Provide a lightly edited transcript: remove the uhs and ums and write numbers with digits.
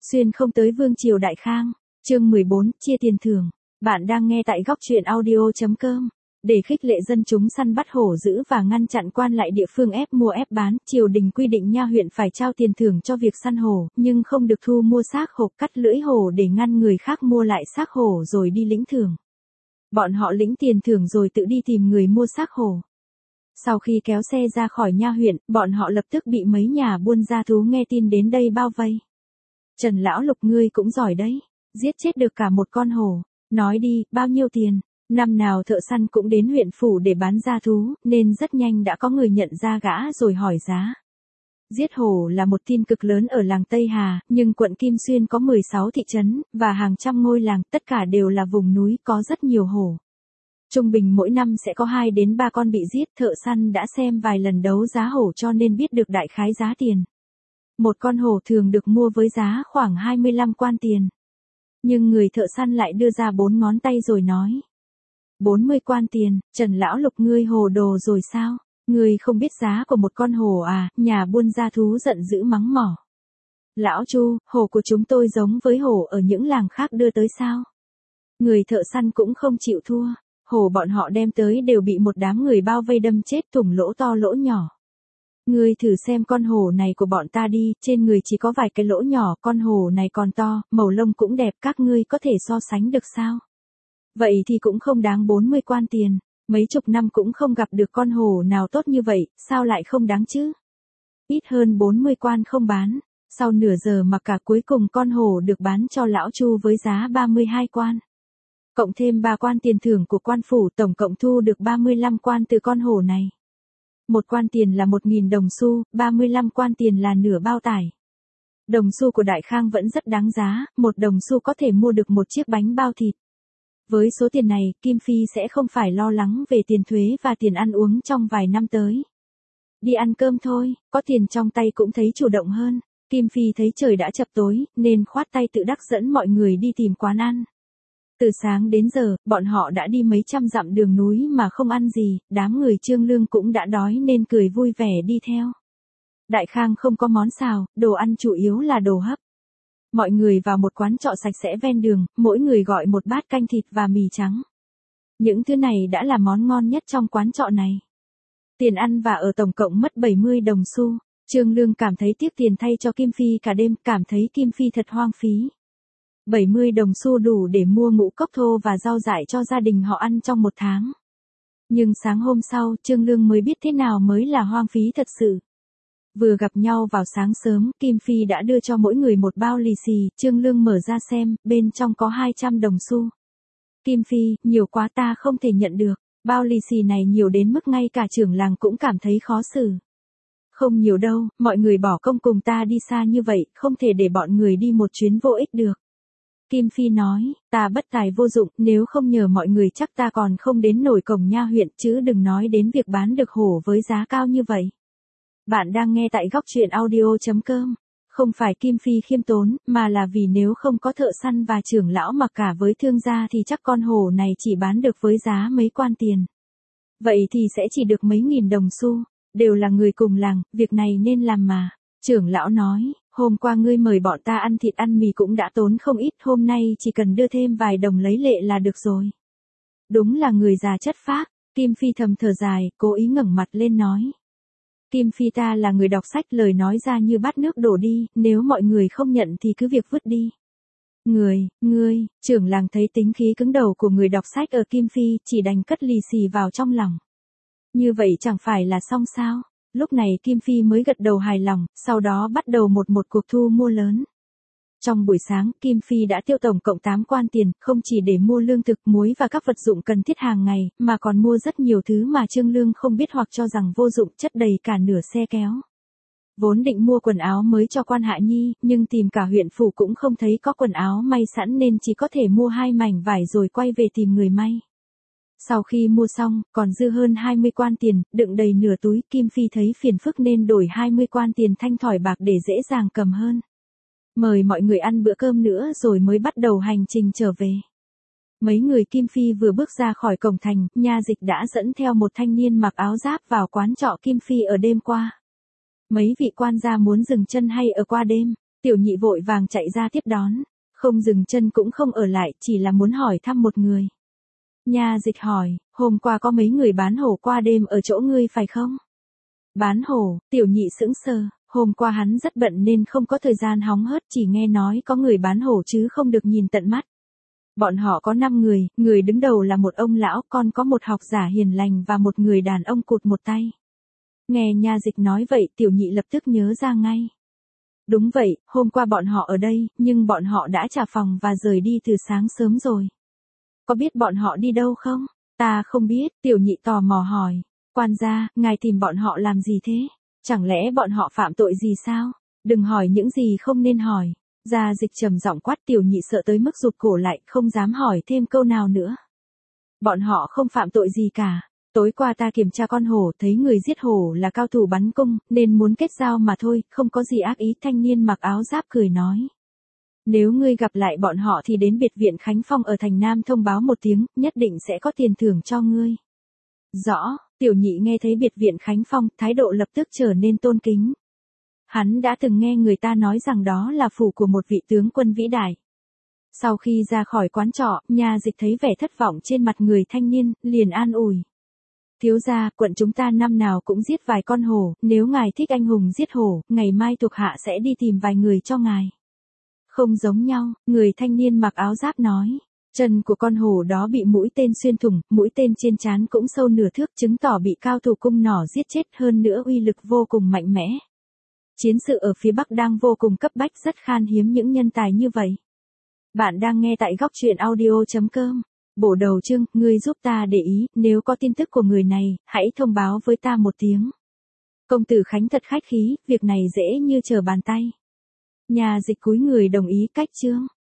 Xuyên không tới Vương triều Đại Khang, chương 14, chia tiền thưởng. Bạn đang nghe tại góc truyện audio.com. Để khích lệ dân chúng săn bắt hổ dữ và ngăn chặn quan lại địa phương ép mua ép bán, triều đình quy định nha huyện phải trao tiền thưởng cho việc săn hổ, nhưng không được thu mua xác hổ, cắt lưỡi hổ để ngăn người khác mua lại xác hổ rồi đi lĩnh thưởng. Bọn họ lĩnh tiền thưởng rồi tự đi tìm người mua xác hổ. Sau khi kéo xe ra khỏi nha huyện, bọn họ lập tức bị mấy nhà buôn gia thú nghe tin đến đây bao vây. Trần lão Lục, ngươi cũng giỏi đấy, giết chết được cả một con hổ. Nói đi, bao nhiêu tiền? Năm nào thợ săn cũng đến huyện phủ để bán gia thú, nên rất nhanh đã có người nhận ra gã rồi hỏi giá. Giết hổ là một tin cực lớn ở làng Tây Hà, nhưng quận Kim Xuyên có 16 thị trấn, và hàng trăm ngôi làng, tất cả đều là vùng núi, có rất nhiều hổ. Trung bình mỗi năm sẽ có 2 đến 3 con bị giết, thợ săn đã xem vài lần đấu giá hổ cho nên biết được đại khái giá tiền. Một con hổ thường được mua với giá khoảng 25 quan tiền. Nhưng người thợ săn lại đưa ra 4 ngón tay rồi nói. 40 quan tiền, Trần lão Lục, ngươi hồ đồ rồi sao? Ngươi không biết giá của một con hổ à? Nhà buôn gia thú giận dữ mắng mỏ. Lão Chu, hổ của chúng tôi giống với hổ ở những làng khác đưa tới sao? Người thợ săn cũng không chịu thua. Hổ bọn họ đem tới đều bị một đám người bao vây đâm chết, thủng lỗ to lỗ nhỏ. Ngươi thử xem con hổ này của bọn ta đi, trên người chỉ có vài cái lỗ nhỏ, con hổ này còn to, màu lông cũng đẹp, các ngươi có thể so sánh được sao? Vậy thì cũng không đáng 40 quan tiền, mấy chục năm cũng không gặp được con hổ nào tốt như vậy, sao lại không đáng chứ? Ít hơn 40 quan không bán, sau nửa giờ mà cả cuối cùng con hổ được bán cho lão Chu với giá 32 quan. Cộng thêm 3 quan tiền thưởng của quan phủ, tổng cộng thu được 35 quan từ con hổ này. Một quan tiền là 1.000 đồng xu, 35 quan tiền là nửa bao tải. Đồng xu của Đại Khang vẫn rất đáng giá, 1 đồng xu có thể mua được một chiếc bánh bao thịt. Với số tiền này, Kim Phi sẽ không phải lo lắng về tiền thuế và tiền ăn uống trong vài năm tới. Đi ăn cơm thôi, có tiền trong tay cũng thấy chủ động hơn. Kim Phi thấy trời đã chập tối, nên khoát tay tự đắc dẫn mọi người đi tìm quán ăn. Từ sáng đến giờ, bọn họ đã đi mấy trăm dặm đường núi mà không ăn gì, đám người Trương Lương cũng đã đói nên cười vui vẻ đi theo. Đại Khang không có món xào, đồ ăn chủ yếu là đồ hấp. Mọi người vào một quán trọ sạch sẽ ven đường, mỗi người gọi một bát canh thịt và mì trắng. Những thứ này đã là món ngon nhất trong quán trọ này. Tiền ăn và ở tổng cộng mất 70 đồng xu. Trương Lương cảm thấy tiếc tiền thay cho Kim Phi cả đêm, cảm thấy Kim Phi thật hoang phí. 70 đồng xu đủ để mua ngũ cốc thô và rau dại cho gia đình họ ăn trong 1 tháng. Nhưng sáng hôm sau, Trương Lương mới biết thế nào mới là hoang phí thật sự. Vừa gặp nhau vào sáng sớm, Kim Phi đã đưa cho mỗi người một bao lì xì, Trương Lương mở ra xem, bên trong có 200 đồng xu. Kim Phi, nhiều quá, ta không thể nhận được, bao lì xì này nhiều đến mức ngay cả trưởng làng cũng cảm thấy khó xử. Không nhiều đâu, mọi người bỏ công cùng ta đi xa như vậy, không thể để bọn người đi một chuyến vô ích được. Kim Phi nói, ta bất tài vô dụng, nếu không nhờ mọi người chắc ta còn không đến nổi cổng nha huyện, chứ đừng nói đến việc bán được hổ với giá cao như vậy. Bạn đang nghe tại góc truyện audio.com. Không phải Kim Phi khiêm tốn, mà là vì nếu không có thợ săn và trưởng lão mặc cả với thương gia thì chắc con hổ này chỉ bán được với giá mấy quan tiền. Vậy thì sẽ chỉ được mấy nghìn đồng xu, đều là người cùng làng, việc này nên làm mà. Trưởng lão nói, hôm qua ngươi mời bọn ta ăn thịt ăn mì cũng đã tốn không ít, hôm nay chỉ cần đưa thêm vài đồng lấy lệ là được rồi. Đúng là người già chất phác. Kim Phi thầm thở dài, cố ý ngẩng mặt lên nói. Kim Phi, ta là người đọc sách, lời nói ra như bát nước đổ đi, nếu mọi người không nhận thì cứ việc vứt đi. Ngươi, trưởng làng thấy tính khí cứng đầu của người đọc sách ở Kim Phi, chỉ đành cất lì xì vào trong lòng. Như vậy chẳng phải là xong sao? Lúc này Kim Phi mới gật đầu hài lòng, sau đó bắt đầu một cuộc thu mua lớn. Trong buổi sáng, Kim Phi đã tiêu tổng cộng 8 quan tiền, không chỉ để mua lương thực, muối và các vật dụng cần thiết hàng ngày, mà còn mua rất nhiều thứ mà Trương Lương không biết hoặc cho rằng vô dụng, chất đầy cả nửa xe kéo. Vốn định mua quần áo mới cho quan Hạ Nhi, nhưng tìm cả huyện phủ cũng không thấy có quần áo may sẵn nên chỉ có thể mua 2 mảnh vải rồi quay về tìm người may. Sau khi mua xong, còn dư hơn 20 quan tiền, đựng đầy nửa túi, Kim Phi thấy phiền phức nên đổi 20 quan tiền thanh thỏi bạc để dễ dàng cầm hơn. Mời mọi người ăn bữa cơm nữa rồi mới bắt đầu hành trình trở về. Mấy người Kim Phi vừa bước ra khỏi cổng thành, nha dịch đã dẫn theo một thanh niên mặc áo giáp vào quán trọ Kim Phi ở đêm qua. Mấy vị quan gia muốn dừng chân hay ở qua đêm? Tiểu nhị vội vàng chạy ra tiếp đón, không dừng chân cũng không ở lại, chỉ là muốn hỏi thăm một người. Nha dịch hỏi, hôm qua có mấy người bán hổ qua đêm ở chỗ ngươi phải không? Bán hổ, tiểu nhị sững sờ, hôm qua hắn rất bận nên không có thời gian hóng hớt, chỉ nghe nói có người bán hổ chứ không được nhìn tận mắt. Bọn họ có 5 người, người đứng đầu là một ông lão, còn có một học giả hiền lành và một người đàn ông cụt một tay. Nghe nha dịch nói vậy, tiểu nhị lập tức nhớ ra ngay. Đúng vậy, hôm qua bọn họ ở đây, nhưng bọn họ đã trả phòng và rời đi từ sáng sớm rồi. Có biết bọn họ đi đâu không? Ta không biết, tiểu nhị tò mò hỏi. Quan gia, ngài tìm bọn họ làm gì thế? Chẳng lẽ bọn họ phạm tội gì sao? Đừng hỏi những gì không nên hỏi. Gia dịch trầm giọng quát, tiểu nhị sợ tới mức rụt cổ lại, không dám hỏi thêm câu nào nữa. Bọn họ không phạm tội gì cả. Tối qua ta kiểm tra con hổ, thấy người giết hổ là cao thủ bắn cung, nên muốn kết giao mà thôi, không có gì ác ý. Thanh niên mặc áo giáp cười nói. Nếu ngươi gặp lại bọn họ thì đến biệt viện Khánh Phong ở thành Nam thông báo một tiếng, nhất định sẽ có tiền thưởng cho ngươi. Rõ, tiểu nhị nghe thấy biệt viện Khánh Phong, thái độ lập tức trở nên tôn kính. Hắn đã từng nghe người ta nói rằng đó là phủ của một vị tướng quân vĩ đại. Sau khi ra khỏi quán trọ, nha dịch thấy vẻ thất vọng trên mặt người thanh niên, liền an ủi. Thiếu gia, quận chúng ta năm nào cũng giết vài con hổ, nếu ngài thích anh hùng giết hổ, ngày mai thuộc hạ sẽ đi tìm vài người cho ngài. Không giống nhau, người thanh niên mặc áo giáp nói. Chân của con hổ đó bị mũi tên xuyên thủng, mũi tên trên trán cũng sâu nửa thước, chứng tỏ bị cao thủ cung nỏ giết chết, hơn nữa uy lực vô cùng mạnh mẽ. Chiến sự ở phía Bắc đang vô cùng cấp bách, rất khan hiếm những nhân tài như vậy. Bạn đang nghe tại góc truyện audio.com. Bổ đầu chương, ngươi giúp ta để ý, nếu có tin tức của người này, hãy thông báo với ta một tiếng. Công tử Khánh thật khách khí, việc này dễ như trở bàn tay. Nhà dịch cúi người đồng ý cách chương.